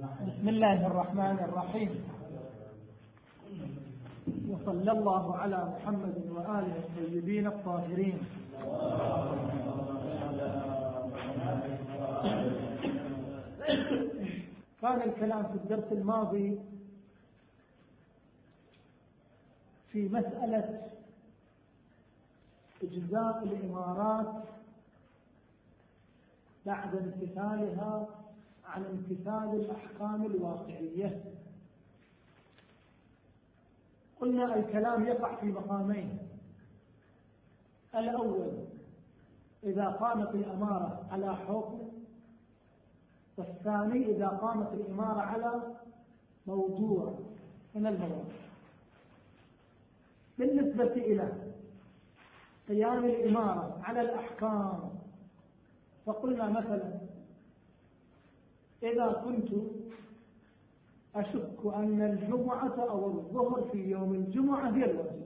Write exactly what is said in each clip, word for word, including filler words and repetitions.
بسم الله الرحمن الرحيم، وصلى الله على محمد وآله الطيبين الطاهرين. كان الكلام في الدرس الماضي في مسألة إجزاء الإمارات بعد امتثالها عن امتثال الأحكام الواقعية. قلنا الكلام يقع في مقامين: الأول إذا قامت الإمارة على حكم، والثاني إذا قامت الإمارة على موضوع من المواضيع. بالنسبة إلى قيام الإمارة على الأحكام، فقلنا مثلا إذا كنت أشك أن الجمعة أو الظهر في يوم الجمعة هي الواجب،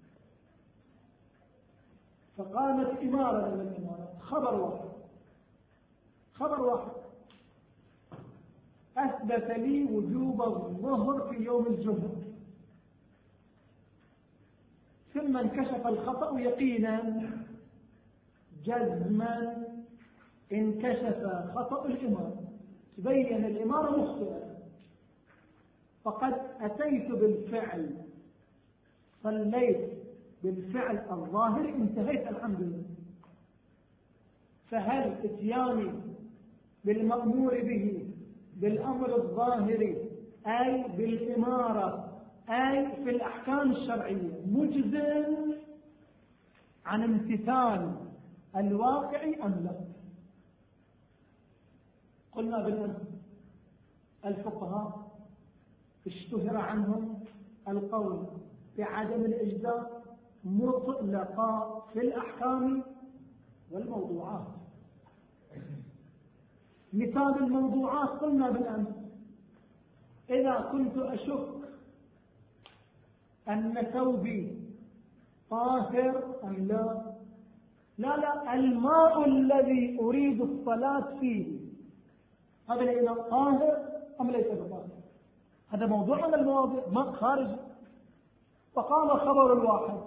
فقامت إمارة من الإمارة، خبر واحد خبر واحد أثبت لي وجوب الظهر في يوم الجمعة، ثم انكشف الخطأ يقينا جزما، انكشف خطأ الإمارة، تبين الإمارة مخطئة، فقد أتيت بالفعل، صليت بالفعل الظاهر، انتهيت الحمد لله. فهل اتياني بالمأمور به بالأمر الظاهري أي بالإمارة أي في الأحكام الشرعية مجزم عن امتثال الواقع أم لا؟ قلنا بالأمس الفقهاء اشتهر عنهم القول بعدم الإجزاء مطلقا في الأحكام والموضوعات. مثال الموضوعات قلنا بالأمس إذا كنت أشك أن ثوبي طاهر أم لا، لا لا الماء الذي أريد الصلاة فيه هذا الإناء طاهر أم ليس بطاهر، هذا موضوع من المواضيع، ماء خارجي. فقام خبر الواحد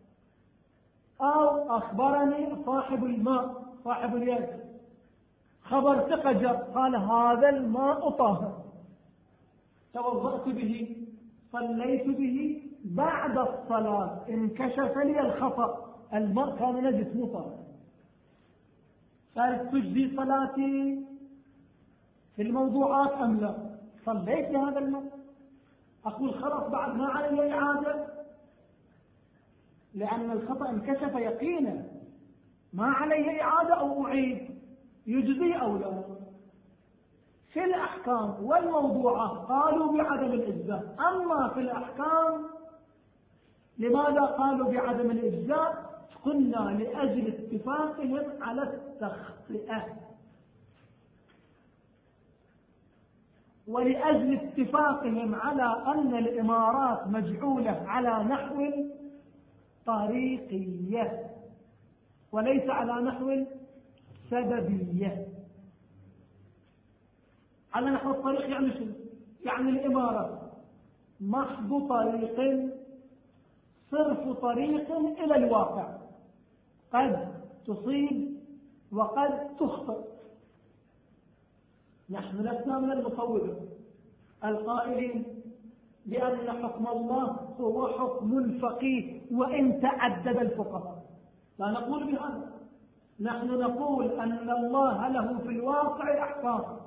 أو أخبرني صاحب الماء صاحب اليد خبر ثقة جاء قال هذا الماء طاهر، توضأت به صليت به، بعد الصلاة انكشف لي الخطأ، الماء كان نجس مو طاهر، فهل تجزي صلاتي في الموضوعات أم لا؟ صليت بهذا الماء، أقول خلاص بعد ما علي إعادة، لأن الخطأ انكشف يقينا، ما علي إعادة أو أعيد، يجزي أو لا؟ في الأحكام والموضوعات قالوا بعدم الإجزاء. أما في الأحكام لماذا قالوا بعدم الإجزاء؟ قلنا لأجل اتفاقهم على التخطئة، ولأجل اتفاقهم على أن الإمارات مجعولة على نحو طريقية وليس على نحو سببية. على نحو الطريق يعني شو؟ يعني الإمارة محض طريق، صرف طريق إلى الواقع، قد تصيب وقد تخطئ. نحن لسنا من المصوبة القائلين بأن حكم الله هو حكم الفقيه وإن تعدد الفقهاء، لا نقول بهذا، نحن نقول أن الله له في الواقع أحكام،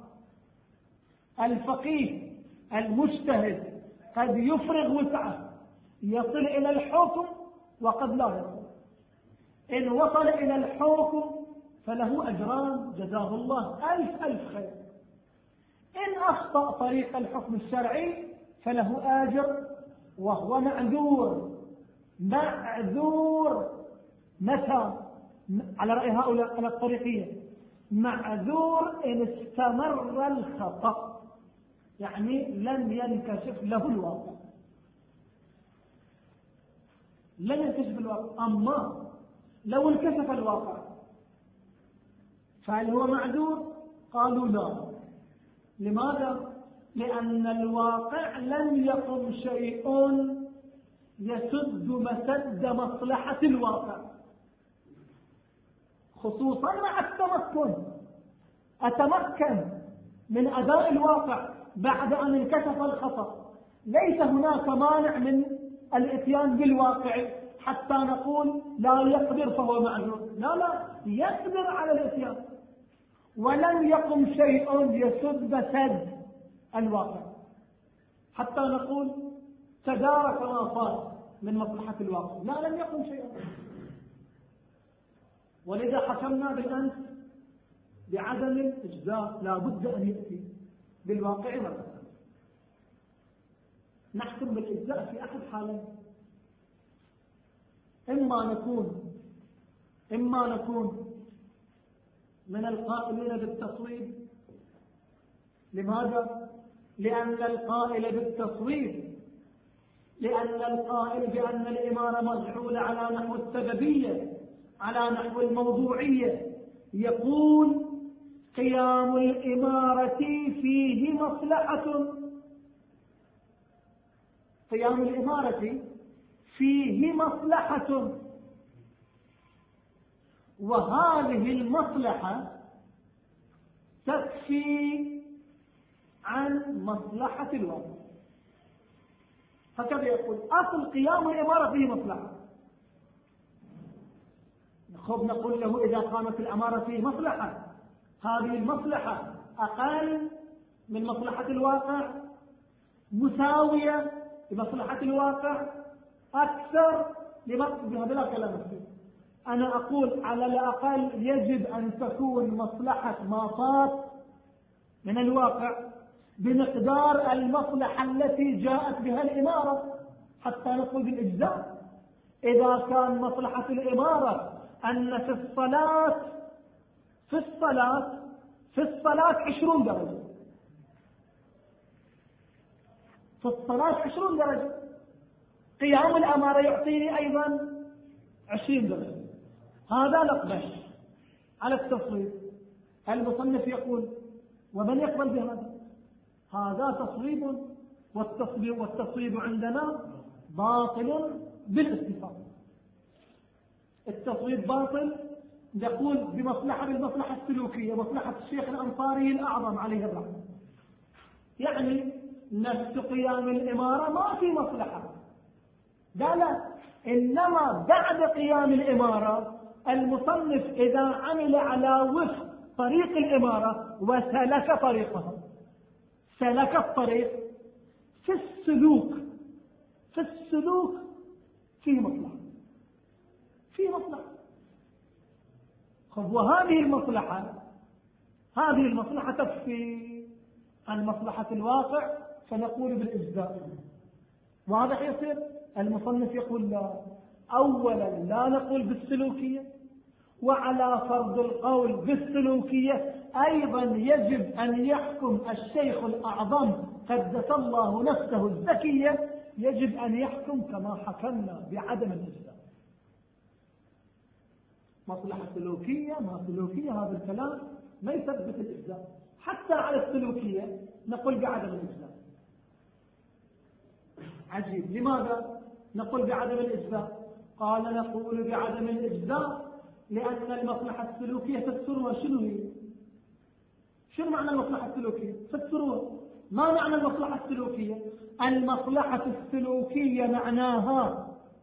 الفقيه المجتهد قد يفرغ وسعه يصل إلى الحكم وقد لا يصل، إن وصل إلى الحكم فله أجران جزاه الله ألف ألف خير، إن أخطأ طريق الحكم الشرعي فله آجر وهو معذور. معذور متى؟ على رأي هؤلاء على الطريقية، معذور إن استمر الخطأ، يعني لم ينكشف له الواقع، لم ينكشف الواقع. أما لو انكشف الواقع فهل هو معذور؟ قالوا لا. لماذا؟ لأن الواقع لم يقم شيء يسد مسد مصلحة الواقع، خصوصا مع التمكن. أتمكن من أداء الواقع بعد أن انكشف الخطأ، ليس هناك مانع من الاتيان بالواقع حتى نقول لا يقدر فهو معذور. لا لا، يقدر على الاتيان، ولم يقم شيء يسد مسد الواقع حتى نقول تدارك ما فات من مصلحة الواقع. لا، لم يقم شيء. ولذا حكمنا بالأمس بعدم الإجزاء، لا بد أن يأتي بالواقع مرة. نحكم بالإجزاء في أحد حالين: إما نكون إما نكون من القائلين بالتصويب. لماذا؟ لأن القائل بالتصويب لأن القائل بأن الإمارة مجعولة على نحو السببية، على نحو الموضوعية، يقول قيام الإمارة فيه مصلحة قيام الإمارة فيه مصلحة، وهذه المصلحة تكفي عن مصلحة الواقع. هكذا يقول أصل قيام الإمارة فيه مصلحة. خب نقول له إذا قامت الإمارة فيه مصلحة، هذه المصلحة أقل من مصلحة الواقع، مساوية لمصلحة الواقع، أكثر لمصلحة. بلا كلام فيه. أنا أقول على الأقل يجب أن تكون مصلحة ما فات من الواقع بمقدار المصلحة التي جاءت بها الإمارة حتى نقول بالإجزاء. إذا كان مصلحة الإمارة أن في الصلاة في الصلاة في الصلاة عشرون درجة، في الصلاة عشرون درجة، قيام الأمارة يعطيني أيضا عشرين درجة، هذا نقبش على التصويب. المصنف يقول ومن يقبل بهذا؟ هذا تصويب، والتصويب, والتصويب عندنا باطل بالاتفاق. التصويب باطل يقول بمصلحة بالمصلحة السلوكية، مصلحة الشيخ الأنصاري الأعظم عليه الرحمة، يعني نفس قيام الإمارة ما في مصلحة. لا لا، إنما بعد قيام الإمارة المصنف إذا عمل على وفق طريق الإمارة وسلك طريقها، سلك الطريق في السلوك في السلوك في مصلحة في مصلحة خب وهذه المصلحة هذه المصلحة تكفي عن مصلحة الواقع، فنقول بالإجزاء. وهذا يصير المصنف يقول لا، أولا لا نقول بالسلوكية، وعلى فرض القول بالسلوكية أيضا يجب أن يحكم الشيخ الأعظم قدس الله نفسه الزكية، يجب أن يحكم كما حكمنا بعدم الإجزاء. مصلحة سلوكية ما سلوكية، هذا الكلام ما يثبت الإجزاء. حتى على السلوكية نقول بعدم الإجزاء. عجيب، لماذا نقول بعدم الإجزاء؟ قال نقول بعدم الإجزاء لأن المصلحة السلوكية فسروها. شنو هي؟ شنو معنى المصلحة السلوكية؟ فسروها. ما معنى المصلحة السلوكية؟ المصلحة السلوكية معناها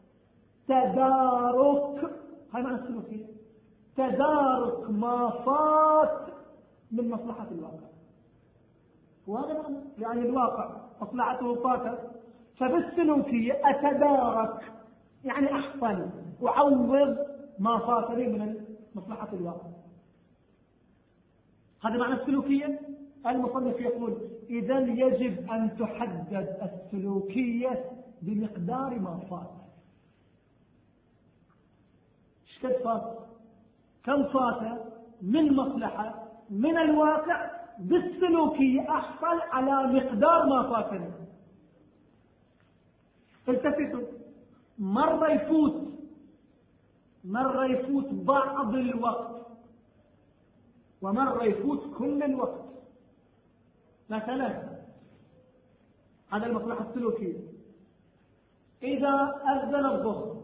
تدارك، هاي معنى السلوكية، تدارك ما فات من مصلحة الواقع. وهذا معنى، يعني الواقع مصلحته فاتت، فبالسلوكية أتدارك، يعني أحصل وعوض ما فات لي من مصلحة الواقع. هذا معنى السلوكية. المصنف يقول إذا يجب أن تحدد السلوكية بمقدار ما فات. ايش قد فات؟ كم فات من مصلحة من الواقع؟ بالسلوكية أحصل على مقدار ما فاتني. التفتوا، مرة يفوت مرة يفوت بعض الوقت ومرة يفوت كل الوقت. مثلا هذا المصلحة السلوكية. إذا أذن الظهر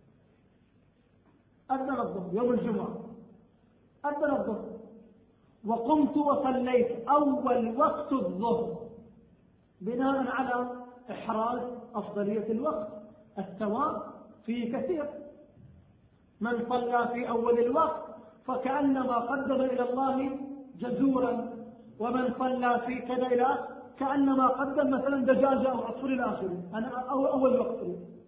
أذن الظهر يوم الجمعة، أذن الظهر وقمت وصليت أول وقت الظهر بناء على إحراز أفضلية الوقت، الثواب فيه كثير. من صلى في أول الوقت فكأنما قدم إلى الله جزورا، ومن صلى في كذا إلى كأنما قدم مثلا دجاجة أو عصفور إلى آخره. أنا أول وقت.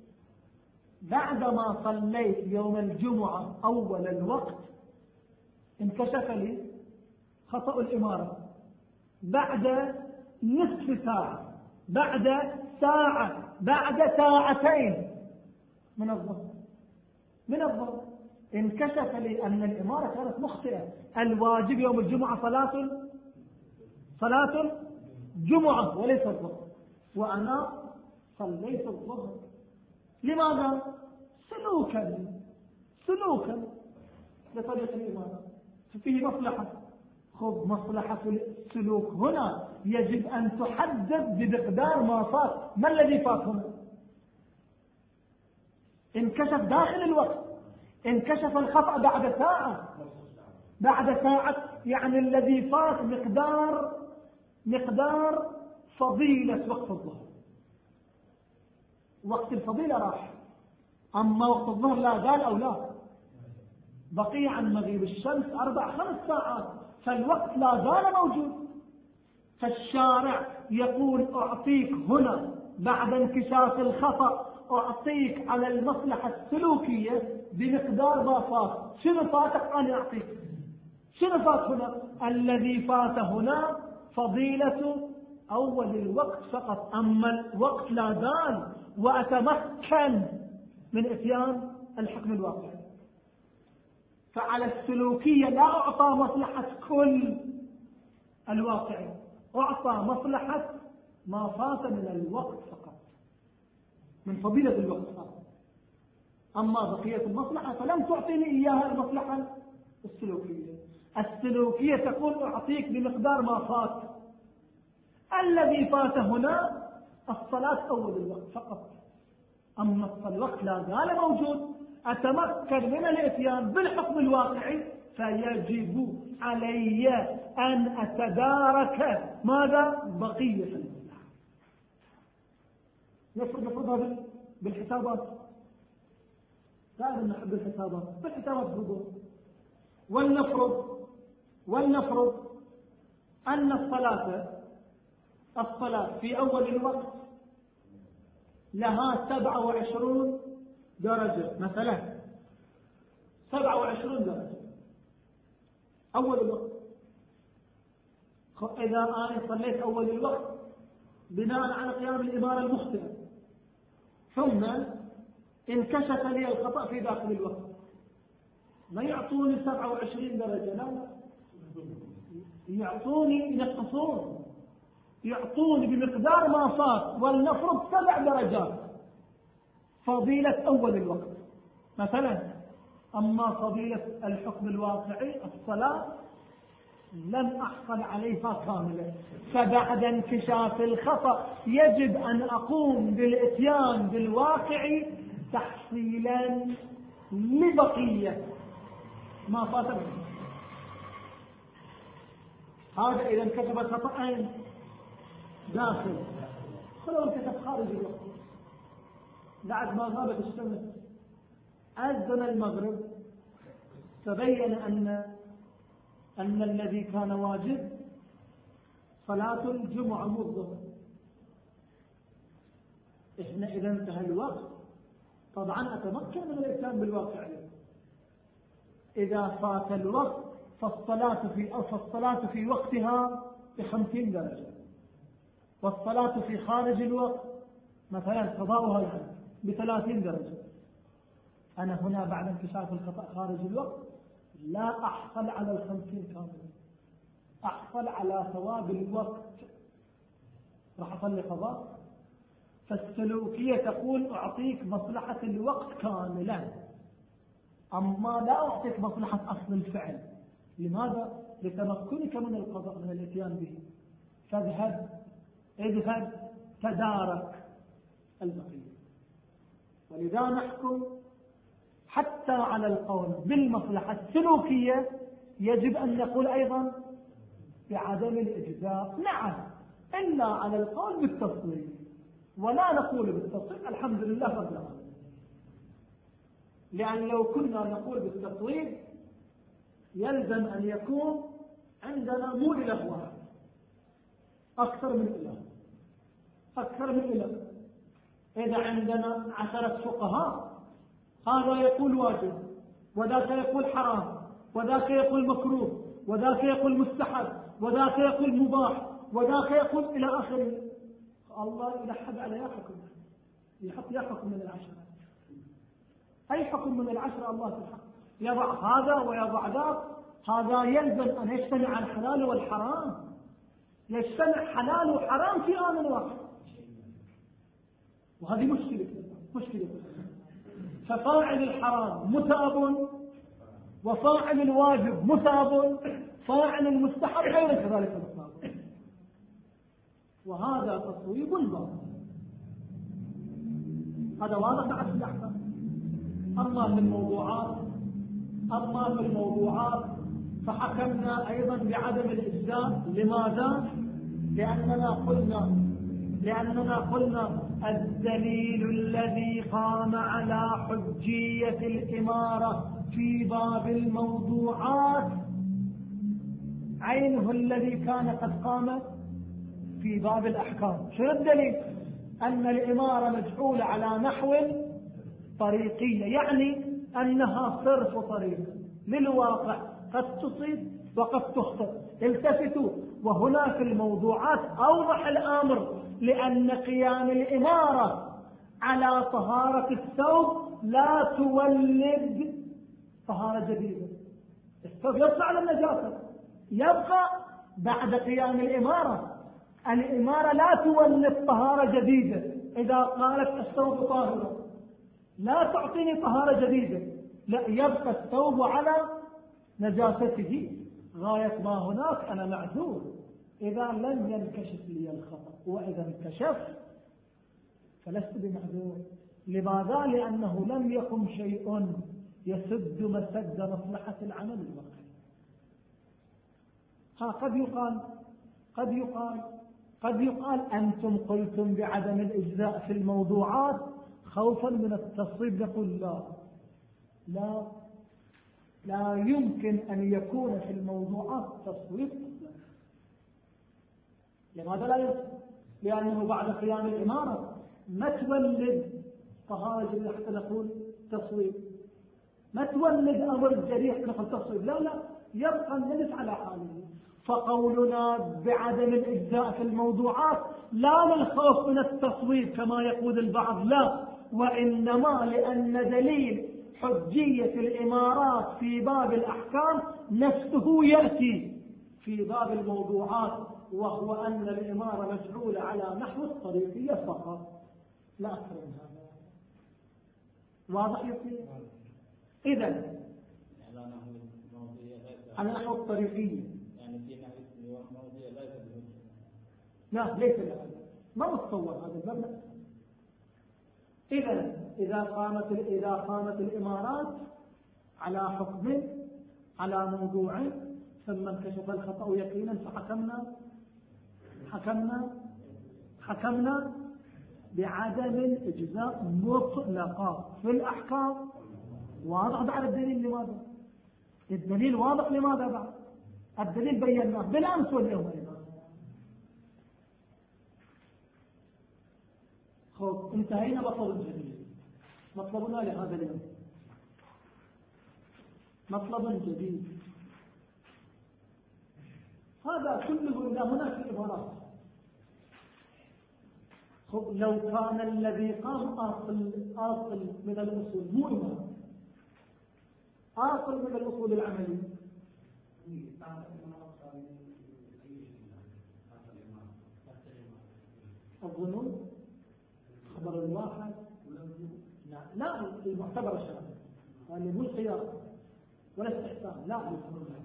بعدما صليت يوم الجمعة أول الوقت انكشف لي خطأ الإمارة بعد نصف ساعة، بعد ساعة، بعد ساعتين من الظهر من الظهر انكشف لي أن الإمارة كانت مخطئة. الواجب يوم الجمعة صلاة صلاة جمعة وليس الظهر، وأنا صليت الظهر. لماذا؟ سلوكا سلوكا لطريقة الإمارة، فيه مصلحة. خذ مصلحة السلوك هنا يجب أن تحدد بمقدار ما فات. ما الذي فات هنا؟ انكشف داخل الوقت، انكشف الخطأ بعد ساعة، بعد ساعة يعني الذي فات مقدار مقدار فضيلة وقت الظهر. وقت الفضيلة راح، أما وقت الظهر لا زال أو لا بقي عن مغيب الشمس أربع خمس ساعات، فالوقت لا زال موجود. فالشارع يقول أعطيك هنا بعد انكشاف الخطأ، أعطيك على المصلحة السلوكية بمقدار ما فات. شنو فاتك؟ أنا أعطيك. شنو فات هنا؟ الذي فات هنا فضيلة أول الوقت فقط، أما الوقت لا زال وأتمكن من إتيان الحكم الواقعي. فعلى السلوكية لا أعطى مصلحة كل الواقعي، أعطى مصلحة ما فات من الوقت فقط، من فضيلة الوقت فقط. أما بقية المصلحة فلم تعطيني إياها المصلحة السلوكية. السلوكية تقول أعطيك بمقدار ما فات. الذي فات هنا الصلاة أول الوقت فقط، أما الوقت لا زال موجود، أتمكن من الإتيان بالحكم الواقعي، فيجب علي أن أتدارك ماذا؟ بقية المصلحة. نفرض نفرضها بالحسابات، دائما نحب الحسابات، بالحسابات بقول ولنفرض ولنفرض أن الصلاة الصلاة في أول الوقت لها سبعة وعشرون درجة مثلا، سبعة وعشرون درجة أول الوقت. إذا أنا صليت أول الوقت بناء على قيام الإمارة المخطئة، ثم انكشف لي الخطأ في داخل الوقت، ما يعطوني سبعة وعشرين درجة، لا لا، يعطوني ينقصون، يعطوني بمقدار ما فات، ولنفرض سبع درجات فضيلة أول الوقت مثلا. أما فضيلة الحكم الواقعي الصلاة لم أحصل عليها كاملة، فبعد انكشاف الخطأ يجب أن أقوم بالإتيان بالواقع تحصيلا لبقية ما فات منه. هذا إذا انكشف الخطأ داخل، ولو انكشف خارج الوقت بعد ما غابت الشمس أذن المغرب، تبين أن أن الذي كان واجب صلاة الجمعة مو الظهر. إحنا إذا انتهى الوقت طبعا أتمكن من الإتيان بالواقع. إذا فات الوقت فالصلاة في أو فالصلاة في وقتها بخمسين درجة، والصلاة في خارج الوقت مثلا قضاؤها يعني بثلاثين درجة. أنا هنا بعد انكشاف الخطأ خارج الوقت لا أحصل على الخمسين كاملة، أحصل على ثواب الوقت، راح أصلي قضاء. فالسلوكية تقول أعطيك مصلحة الوقت كاملا، أما لا أعطيك مصلحة أصل الفعل. لماذا؟ لتمكنك من القضاء، من الاتيان به. فاذهب اذهب تدارك البقية. ولذا نحكم حتى على القول بالمصلحة السلوكية يجب أن نقول أيضا بعدم الإجزاء، نعم، إلا على القول بالتصوير، ولا نقول بالتصوير الحمد لله رب العالمين. لأن لو كنا نقول بالتصوير يلزم أن يكون عندنا مو إله واحد، أكثر من إله، أكثر من إله. إذا عندنا عشرة فقهاء هذا يقول واجب، وذاك يقول حرام، وذاك يقول مكروه، وذاك يقول مستحب، وذاك يقول مباح، وذاك يقول إلى آخره، الله يلحق على يا حكم، يحط يا حكم من العشرة، أي حكم من العشرة الله سبحانه يضع هذا ويضع ذاك. هذا يلزم أن يجتمع الحلال والحرام، يجتمع حلال وحرام في آن واحد، وهذه مشكلة مشكلة. ففاعل الحرام مثاب، وفاعل الواجب مثاب، فاعل المستحب غير كذلك مثاب، وهذا تصويب باطل. هذا واضح بعد الأحكام. أما في الموضوعات أما في الموضوعات فحكمنا أيضا بعدم الإجزاء. لماذا؟ لأننا قلنا لأننا قلنا الدليل الذي قام على حجية الإمارة في باب الموضوعات عينه الذي كان قد قام في باب الأحكام. شو الدليل؟ أن الإمارة مجعولة على نحو طريقية، يعني أنها صرف طريق للواقع، قد تصيب وقد تخطئ. التفتوا، وهنا في الموضوعات أوضح الأمر، لأن قيام الإمارة على طهارة الثوب لا تولد طهارة جديدة. الثوب يطلع على النجاسة، يبقى بعد قيام الإمارة. الإمارة لا تولد طهارة جديدة. إذا قالت الثوب طاهرة لا تعطيني طهارة جديدة، لا، يبقى الثوب على نجاسته غاية ما هناك. أنا معذور إذا لم ينكشف لي الخطأ، وإذا انكشف فلست بمعذور. لماذا؟ لأنه لم يقم شيء يسد مسد مصلحة العمل الواقعي. ها قد يقال قد يقال قد يقال أنتم قلتم بعدم الإجزاء في الموضوعات خوفا من التصويب. نقول لا لا لا يمكن أن يكون في الموضوعات تصويب. لماذا لا يمكن؟ لأنه بعد قيام الإمارة ما تولد طهارة جديدة حتى نقول تصويب، ما تولد أمر جريح نقول تصويب، لا لا، يبقى النجس على حاله. فقولنا بعدم الإجزاء في الموضوعات لا للخوف من التصويب كما يقول البعض، لا، وإنما لأن دليل حجية الإمارات في باب الأحكام نفسه يأتي في باب الموضوعات، وهو أن الإمارة مجعولة على نحو الطريقية فقط، لا أكثر من هذا. واضح يصير؟ إذن على نحو الطريقية، يعني في نحو موضوعية ليس بهجة. لا ليس بهذا، ما متصور هذا الباب. إذن إذا قامت إذا قامت الإمارات على حكم على موضوع ثم انكشف الخطأ يقينا فحكمنا حكمنا حكمنا بعدم الإجزاء مطلقا في الأحكام. واضح بعد الدليل لماذا؟ الدليل واضح لماذا بعد؟ الدليل بيناه بالأمس واليوم أيضا. خب انتهينا مطلب جديد. مطلبنا لهذا اليوم مطلب جديد، هذا كله إذا هناك عبارات. خب لو كان الذي قام أصل أصل من الأصول مو إمام، أصل من الأصول العملية، الظنون خبر الواحد، لا لا المعتبر الشرعي، اللي مو الخيار ولا استحسان، لا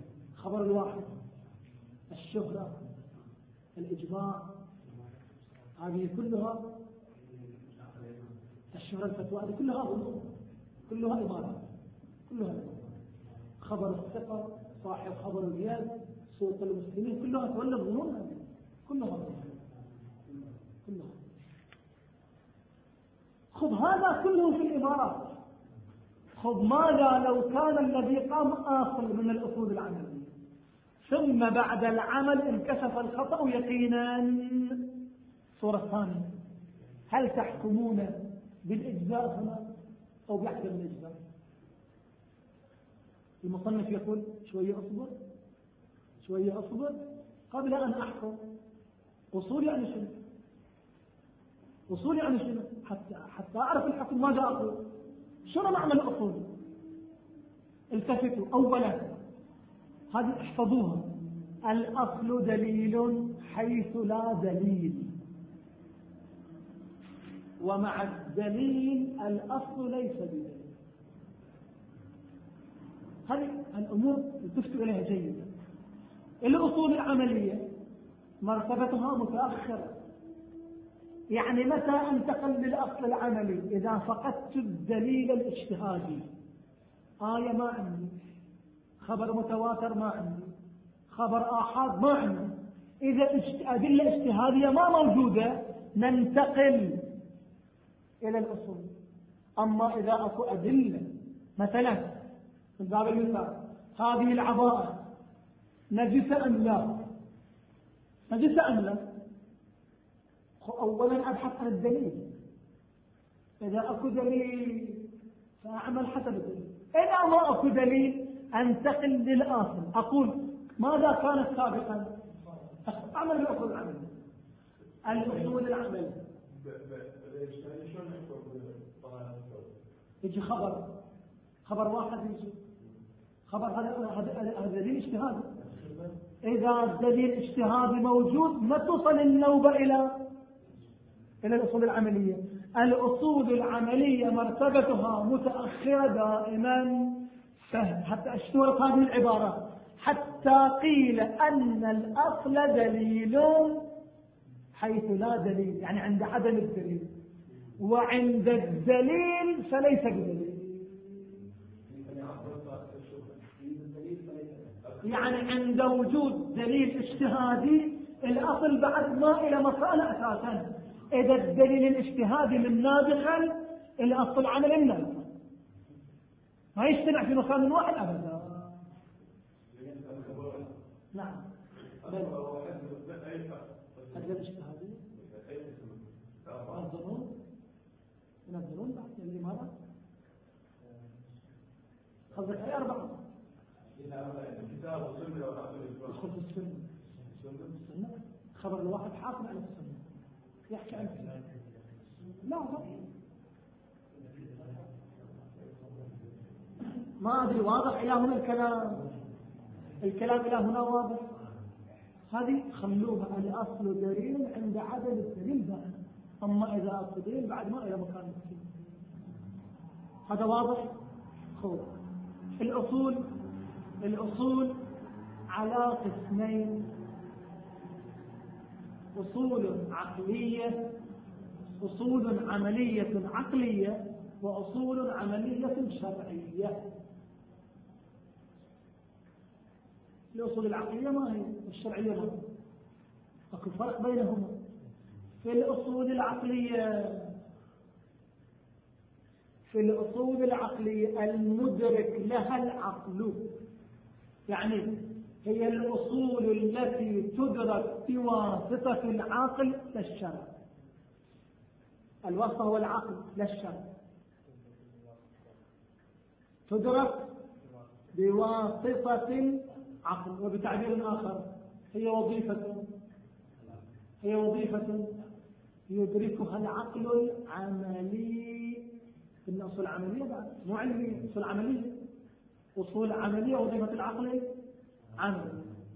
خبر الواحد، الشهرة، الإجماع، هذه كلها تشمل الفتوى، هذه كلها أمور، كلها إمارات، كلها إمارات. خبر الثقة، صاحب خبر الرياض، سلطة المسلمين، كلها تولى الظنون، كلها كلها. خذ هذا كله في الإمارات. خذ ماذا لو كان الذي قام آصل من الأصول العملية، ثم بعد العمل انكشف الخطأ يقينا؟ صورة ثانية، هل تحكمون بالإجزاء هنا أو بعدم الإجزاء؟ المصنف يقول شوية أصبر شوية أصبر قبل أن أحكم. أصول يعني شنو؟ أصول يعني شنو؟ حتى, حتى أعرف الحكم ماذا أقول. شنو معنى الأصول؟ التفتوا أولا، هذه احفظوها. الأصل دليل حيث لا دليل، ومع الدليل الأصل ليس بدليل. هذه الأمور التفتوا إليها جيدا. الأصول العملية مرتبتها متأخرة، يعني متى انتقل للأصل العملي؟ إذا فقدت الدليل الاجتهادي. آية ما عندي، خبر متواتر ما عندي، خبر آحاد ما عندي. إذا أدلة اجتهادية ما موجودة ننتقل إلى الأصول. أما إذا أكو أدلة، مثلا من باب المثال هذه العباءة نجسة أم لا؟ نجسة أم لا؟ أولا أبحث عن الدليل. إذا أكو دليل فأعمل حسب الدليل. إذا ما أكو دليل أنتقل للآخر، أقول ماذا كانت سابقا؟ أعمل الأصول العملية. الأصول العملية يجي خبر خبر واحد، يجي خبر هذا هذا دليل اجتهادي. إذا الدليل الاجتهادي موجود ما توصل النوبة إلى إلى الأصول العملية. الأصول العملية مرتبتها متأخرة دائما. حتى اشتهرت هذه العبارة، حتى قيل أن الأصل دليل حيث لا دليل، يعني عند عدم الدليل، وعند الدليل فليس بدليل. يعني عند وجود دليل اجتهادي الأصل بعد ما إلى مكانه أساسا. إذا الدليل الاجتهادي من نادخا الأصل العملي من نادخا، ما يجتمع في مكان واحد أبدا. نعم. الدليل الاجتهادي ينظرون ينظرون بعد لماذا؟ قصدك أي أربعة؟ يدخل في السنة. السنة خبر الواحد حاكم على السنة يحكي عن السنة. لا ما أدري واضح إلى هنا الكلام. الكلام إلى هنا واضح. هذه خلوها الأصل دليل عند عدم الدليل بقى. أما إذا أصل دليل بعد ما إلى مكان السنة. هذا واضح. خوف الأصول الأصول على قسمين: أصول عقلية، أصول عملية عقلية، وأصول عملية شرعية. الأصول العقلية ما هي؟ الشرعية ما هي؟ أكو فرق بينهما. في الأصول العقلية في الأصول العقلية المدرك لها العقل، يعني هي الأصول التي تدرك بواسطة العقل للشرع. الواسطة هو العقل للشرع، تدرك بواسطة العقل. وبتعبير آخر هي وظيفة هي وظيفة يدركها العقل العملي. إن أصول عملية بعد مو علمية، أصول عملية. أصول عملية وظيفة العقل عملي،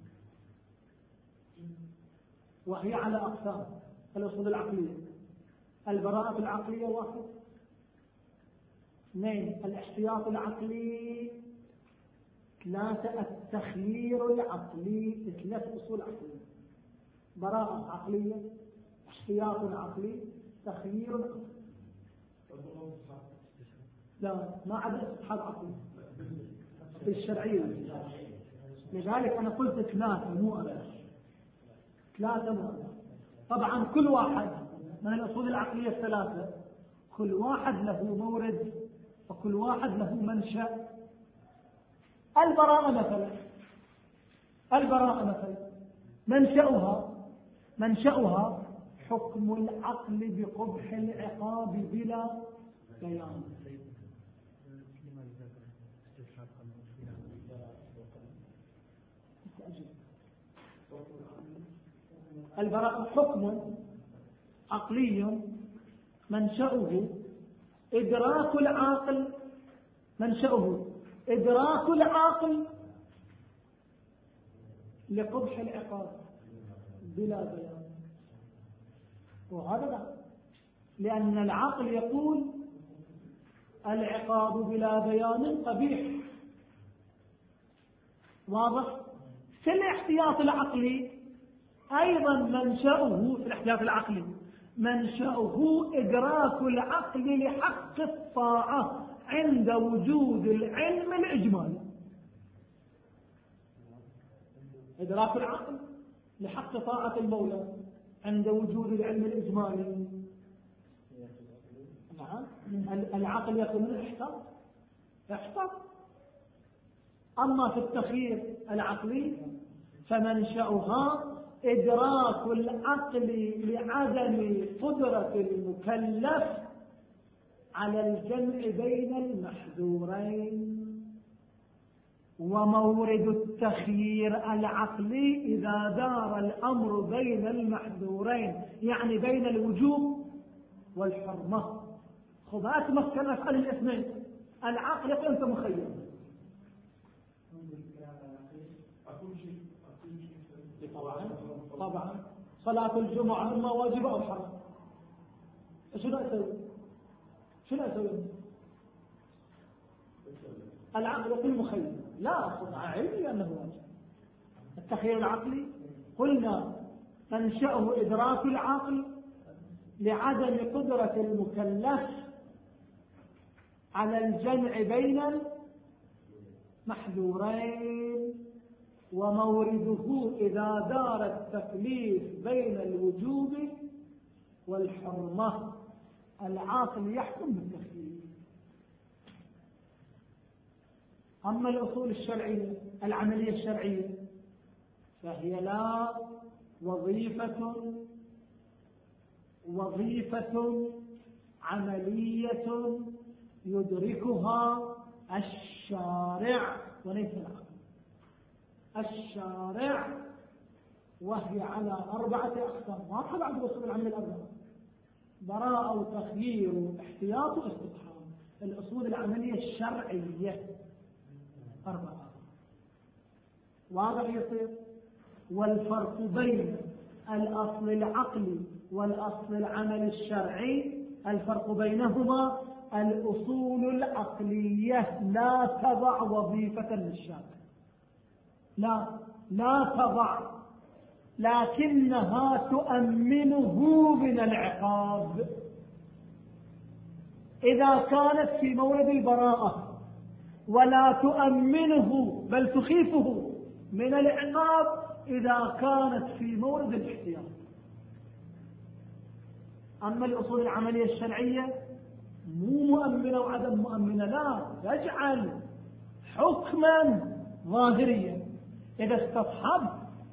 وهي على أقسام. الأصول العقلية: البراءة العقلية واحد، اثنين الاحتياط العقلي، ثلاثة التخيير العقلي. ثلاث أصول عقلية: براءة عقلية، احتياط عقلي، تخيير عقلي. لا، ما عدا استصحاب عقلي في الشرعية. لذلك أنا قلت ثلاثة مو أربعة، ثلاثة مو أربعة. طبعا كل واحد من الأصول العقلية الثلاثة كل واحد له مورد وكل واحد له منشأ. البراءة مثلا، البراءة مثلا منشأها منشأها حكم العقل بقبح العقاب بلا بيان. البراءة حكم عقلي منشأه إدراك العاقل، منشأه إدراك العاقل لقبح العقاب بلا بيان. وهذا لا، لأن العقل يقول العقاب بلا بيان قبيح. واضح؟ في الاحتياط العقلي أيضا منشأه، في الاحتياط العقلي منشأه إدراك العقل لحق الطاعة عند وجود العلم الإجمالي. إدراك العقل لحق طاعة المولى عند وجود العلم الإجمالي. نعم، العقل يكون من الإحساس إحساس. أما في التخيير العقلي فمنشأها إدراك العقل لعدم قدرة المكلف على الجمع بين المحذورين. ومورد التخيير العقلي إذا دار الأمر بين المحذورين، يعني بين الوجوب والحرمة. خذات مسكنة على الاثنين. العقل يقول أنت مخير، طبعا طبعا صلاة الجمعة إما واجبة أو حرام. شنو أسوي؟ شنو أسوي؟ العقل يقول مخير، لا أصدع علمي أنه واجب. التخيير العقلي قلنا منشأه إدراك العقل لعدم قدرة المكلف على الجمع بين المحذورين. ومورده إذا دار التكليف بين الوجوب والحرمة. العاقل يحكم بالتخيير. أما الأصول الشرعية العملية الشرعية فهي لا وظيفة وظيفة عملية يدركها الشارع وليس العقل. الشارع وهي على أربعة أقسام، واضحة بعد الأصول العملية الأربعة: براءة وتخيير واحتياط واستصحاب. الأصول العملية الشرعية أربعة. واضح يصير؟ والفرق بين الأصل العقلي والأصل العملي الشرعي، الفرق بينهما الأصول العقلية لا تضع وظيفة للشارع، لا لا تضع، لكنها تؤمنه من العقاب. إذا كانت في مورد البراءة ولا تؤمنه بل تخيفه من العقاب إذا كانت في مورد الاحتياط. أما الأصول العملية الشرعية مو مؤمنة وعدم مؤمنة، لا، تجعل حكما ظاهريا. إذا استصحب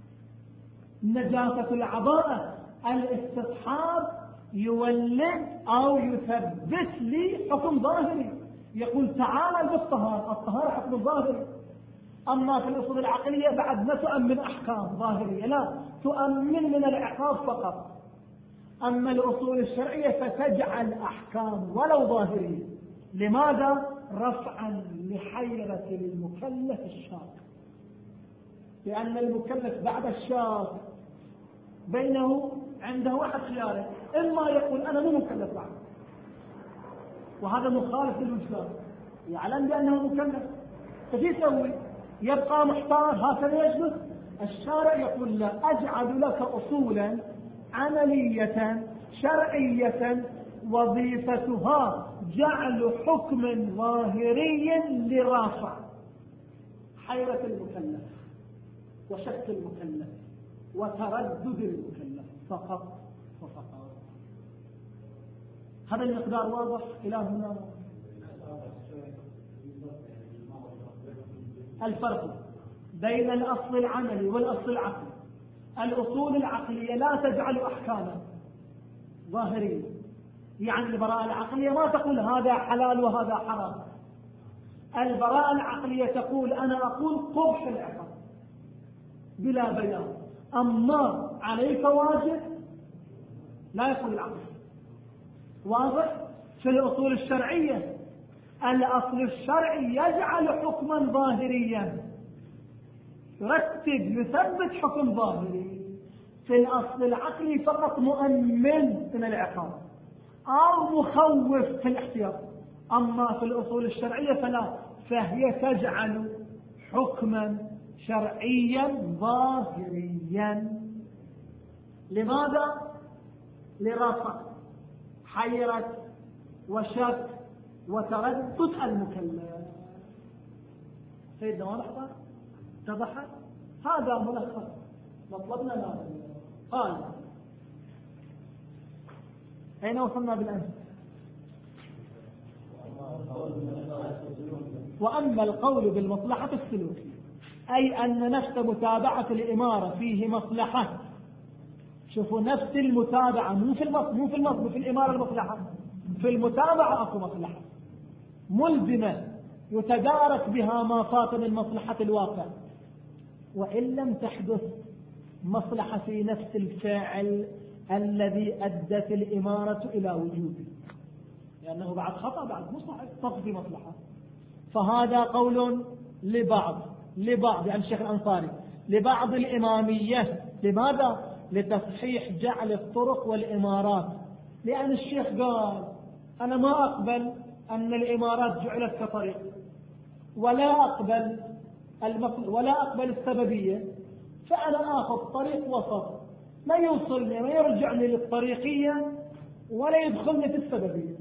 نجاسة العباءة، الاستصحاب يولد أو يثبت لي حكم ظاهري، يقول تعالى بالطهارة، الطهارة حكم ظاهري. أما في الأصول العقلية بعد ما تؤمن أحكام ظاهرية، لا، تؤمن من العقاب فقط. أما الأصول الشرعية فتجعل أحكام ولو ظاهرية. لماذا؟ رفعا لحيرة المكلف الشاك، لأن المكلف بعد الشاك بينه عنده واحد خياره: إما يقول أنا مو مكلف بعد، وهذا مخالف للوجدان، يعلم بأنه مكلف، فشي يسوي؟ يبقى محتار، هكذا يجلس. الشارع يقول لا، أجعل لك أصولا عملية شرعية وظيفتها جعل حكم ظاهري لرافع حيرة المكلف وشك المكلف وتردد المكلف فقط وفقط. هذا المقدار واضح إلى هنا. الفرق بين الأصل العملي والأصل العقلي: الأصول العقلية لا تجعل أحكاما ظاهرية، يعني البراءة العقلية ما تقول هذا حلال وهذا حرام. البراءة العقلية تقول أنا أقول قبح العقاب بلا بيان، أما عليك واجب لا يقول العقل. واضح؟ في الأصول الشرعية الأصل الشرعي يجعل حكما ظاهريا، يرتب يثبت حكم ظاهري. في الأصل العقلي فقط مؤمن من العقاب أو مخوف في الاحتياط. أما في الأصول الشرعية فلا، فهي تجعل حكما شرعيا ظاهريا. لماذا؟ لرفع حيرة وشك وتردد المكلف. سيدنا ولحظة اتضح هذا ملخص مطلبنا هذا. قال أين وصلنا بالأمس؟ وأما القول بالمصلحة السلوكية، أي أن نفس متابعة الإمارة فيه مصلحة. شوفوا، نفس المتابعة، مو في المص مو في المص في الإمارة المصلحة، في المتابعة أكو مصلحة ملزمة يتدارك بها ما فات من مصلحة الواقع، وإن لم تحدث مصلحة في نفس الفعل الذي أدت الإمارة إلى وجوده، لأنه بعد خطأ بعد مصلحة تقضي مصلحة. فهذا قول لبعض لبعض يعني الشيخ الأنصاري لبعض الإمامية. لماذا؟ لتصحيح جعل الطرق والإمارات. لأن الشيخ قال أنا ما أقبل أن الإمارات جعلت كطريق، ولا أقبل المطل... ولا أقبل السببية، فأنا آخذ طريق وسط لا يوصلني ما يرجعني للطريقية ولا يدخلني في السببية،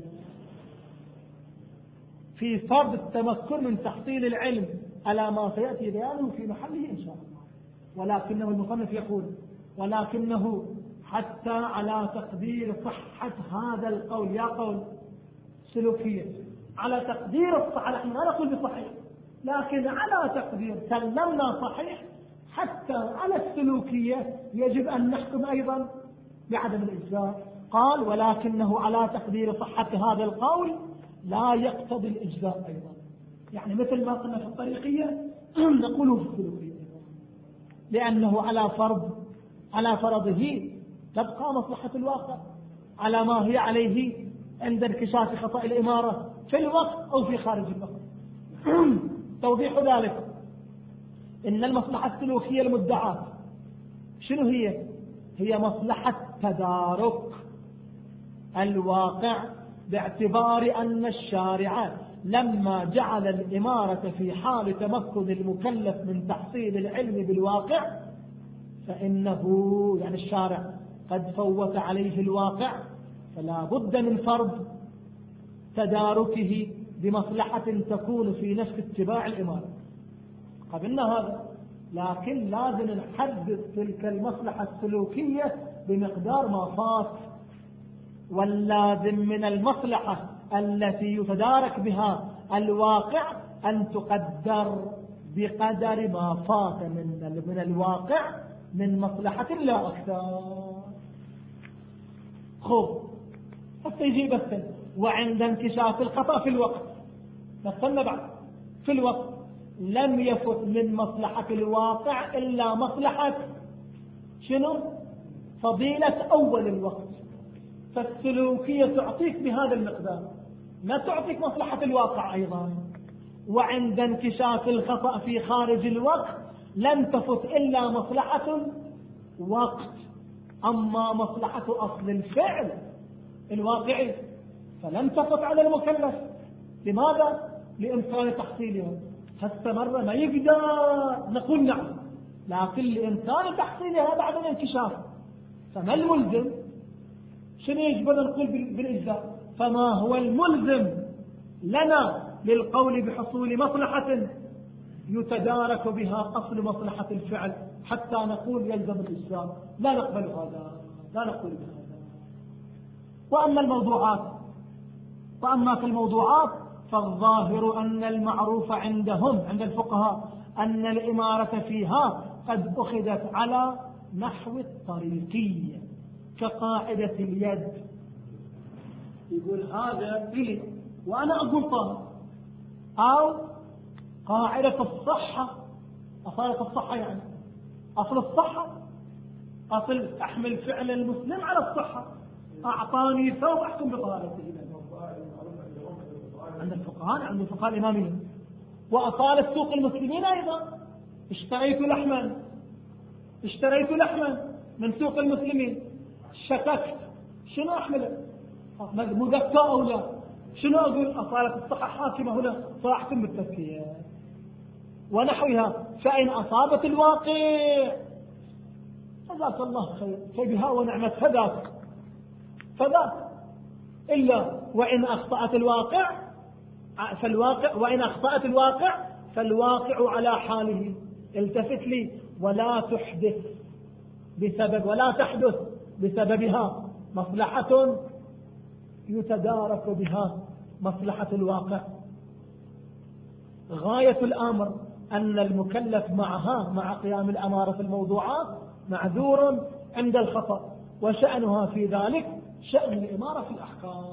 في فرض التمكن من تحصيل العلم على ما سيأتي بيانه في محله إن شاء الله. ولكنه المصنف يقول ولكنه حتى على تقدير صحة هذا القول، يا قول سلوكية، على تقدير الصحة، نحن لا نقول بصحيح لكن على تقدير سلمنا صحيح، حتى على السلوكية يجب أن نحكم أيضا بعدم الإجزاء. قال ولكنه على تقدير صحة هذا القول لا يقتضي الإجزاء أيضا، يعني مثل ما قلنا في الطريقية نقوله في السلوكية، لأنه على فرض على فرضه تبقى مصلحة الواقع على ما هي عليه عند انكشاف خطأ الإمارة في الوقت أو في خارج الوقت. توضيح ذلك إن المصلحة السلوكية المدعاة شنو هي؟ هي مصلحة تدارك الواقع، باعتبار أن الشارع لما جعل الإمارة في حال تمكن المكلف من تحصيل العلم بالواقع فإنه يعني الشارع قد فوت عليه الواقع، فلا بد من فرض تداركه بمصلحة تكون في نفس اتباع الإمارة. قبلنا هذا، لكن لازم نحدد تلك المصلحة السلوكية بمقدار ما فات، واللازم من المصلحة التي يتدارك بها الواقع أن تقدر بقدر ما فات من من الواقع من مصلحة لا أكثر. خب حتى يجي بس وعند انكشاف الخطأ في الوقت، مثلنا بعد في الوقت لم يفت من مصلحة الواقع إلا مصلحة شنو؟ فضيلة أول الوقت. فالسلوكية تعطيك بهذا المقدار، ما تعطيك مصلحة الواقع أيضا. وعند انكشاف الخطأ في خارج الوقت لم تفت إلا مصلحة وقت، أما مصلحة أصل الفعل الواقعي فلم تفت على المكلف. لماذا؟ لإمكان تحصيلها. فاستمر ما يقدر نقول نعم، لكن لإمكان تحصيلها بعد الانكشاف. فما الملزم؟ شنو يجب أن نقول بالإجزاء؟ فما هو الملزم لنا للقول بحصول مصلحة يتدارك بها أصل مصلحة الفعل حتى نقول يلزم الإجزاء؟ لا نقبل هذا، لا نقول بهذا. وأما الموضوعات وأما في الموضوعات فالظاهر أن المعروف عندهم عند الفقهاء أن الإمارة فيها قد أخذت على نحو الطريقية كقاعدة اليد. يقول هذا إلي وأنا أقول طاهر، أو قاعدة الصحة، أصالة الصحة يعني أصل الصحة، أصل أحمل فعل المسلم على الصحة. أعطاني ثوب أحكم بطهارته عند الفقهاء، عند الفقهاء الإماميين. وأصالة سوق المسلمين أيضا، اشتريت لحما اشتريت لحما من سوق المسلمين، شككت شنو أحمله؟ مذكى أو لا؟ شنو أقول؟ أصالة الصحة حاكمة هنا فأحكم بالتزكية ونحوها. فإن أصابت الواقع فذاك الله خير، فبها ونعمت فذاك فذاك. إلا وإن أخطأت الواقع فالواقع وإن أخطأت الواقع فالواقع على حاله. التفت لي ولا تحدث بسبب ولا تحدث بسببها مصلحة يتدارك بها مصلحة الواقع. غاية الأمر أن المكلف معها مع قيام الأمارة في الموضوعات معذور عند الخطأ، وشأنها في ذلك شأن الإمارة في الأحكام.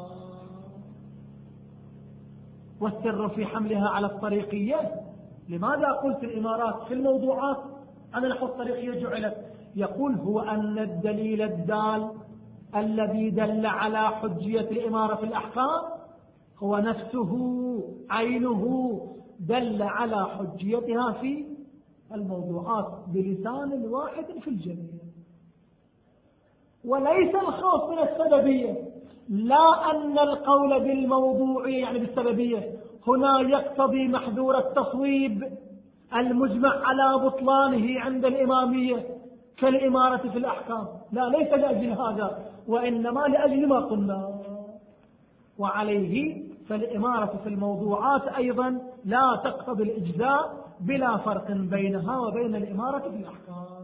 والسر في حملها على الطريقية. لماذا قلت الإمارات في الموضوعات على نحو الطريقية جعلت؟ يقول هو أن الدليل الدال الذي دل على حجية الإمارة في الأحكام هو نفسه عينه دل على حجيتها في الموضوعات بلسان واحد في الجميع. وليس الخوف من السببية، لا أن القول بالموضوع يعني بالسببية هنا يقتضي محذور التصويب المجمع على بطلانه عند الإمامية كالإمارة في الأحكام. لا، ليس لأجل هذا، وإنما لأجل ما قلنا. وعليه فالإمارة في الموضوعات أيضا لا تقتضي الإجزاء بلا فرق بينها وبين الإمارة في الأحكام.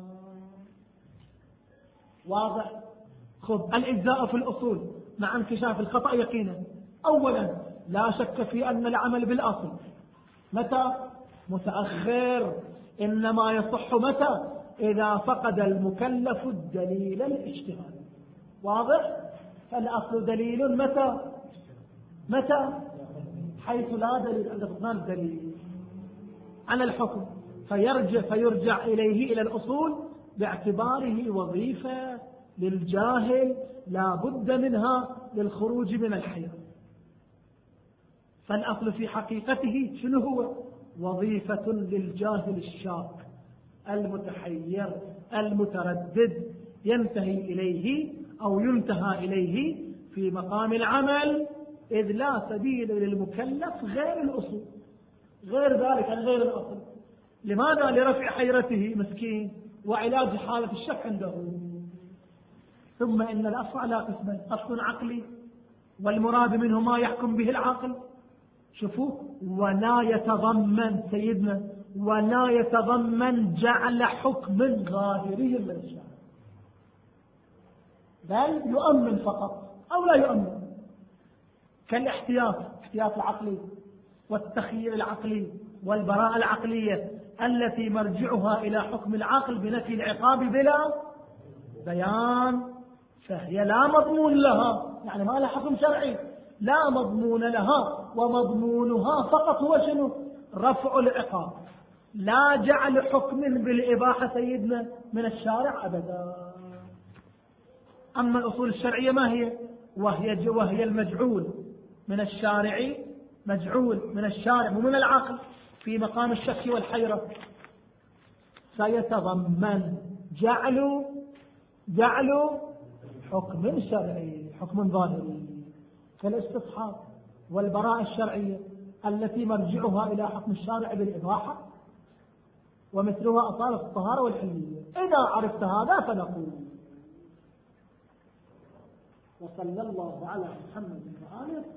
واضح؟ خذ الإجزاء في الأصول مع انكشاف الخطأ يقينا. أولا لا شك في أن العمل بالأصل متى؟ متأخر. إنما يصح متى؟ إذا فقد المكلف الدليل الاجتهادي. واضح؟ فالأصل دليل متى؟ متى؟ حيث لا دليل عند فقدان الدليل على الحكم، فيرجع, فيرجع إليه إلى الأصول باعتباره وظيفة للجاهل لا بد منها للخروج من الحيرة. فالأصل في حقيقته شنو هو؟ وظيفة للجاهل الشاك المتحير المتردد ينتهي إليه أو ينتهى إليه في مقام العمل، إذ لا سبيل للمكلف غير الأصول، غير ذلك غير الأصل. لماذا؟ لرفع حيرته مسكين وعلاج حالة الشك عنده. ثم إن الأصل على قسمين: أصل عقلي والمراد منه ما يحكم به العاقل. شوفوا، ولا يتضمن سيدنا ولا يتضمن جعل حكم ظاهري من الشارع، بل يؤمن فقط أو لا يؤمن، كالاحتياط، احتياط العقلي والتخيير العقلي والبراءة العقلية التي مرجعها إلى حكم العقل بنفي العقاب بلا بيان، فهي لا مضمون لها، يعني ما لها حكم شرعي، لا مضمون لها، ومضمونها فقط هو شنو؟ رفع العقاب، لا جعل حكم بالإباحة سيدنا من الشارع أبدا. أما الأصول الشرعية ما هي؟ وهي, وهي المجعول من الشارع، مجعول من الشارع ومن العقل في مقام الشك والحيرة، فيتضمن جعل جعل حكم شرعي، حكم ظاهري كالاستصحاب والبراءة الشرعية التي مرجعها إلى حكم الشارع بالإباحة، ومثلها أصالة الطهارة والحلية. إذا عرفت هذا فنقول وصلى الله على محمد وآله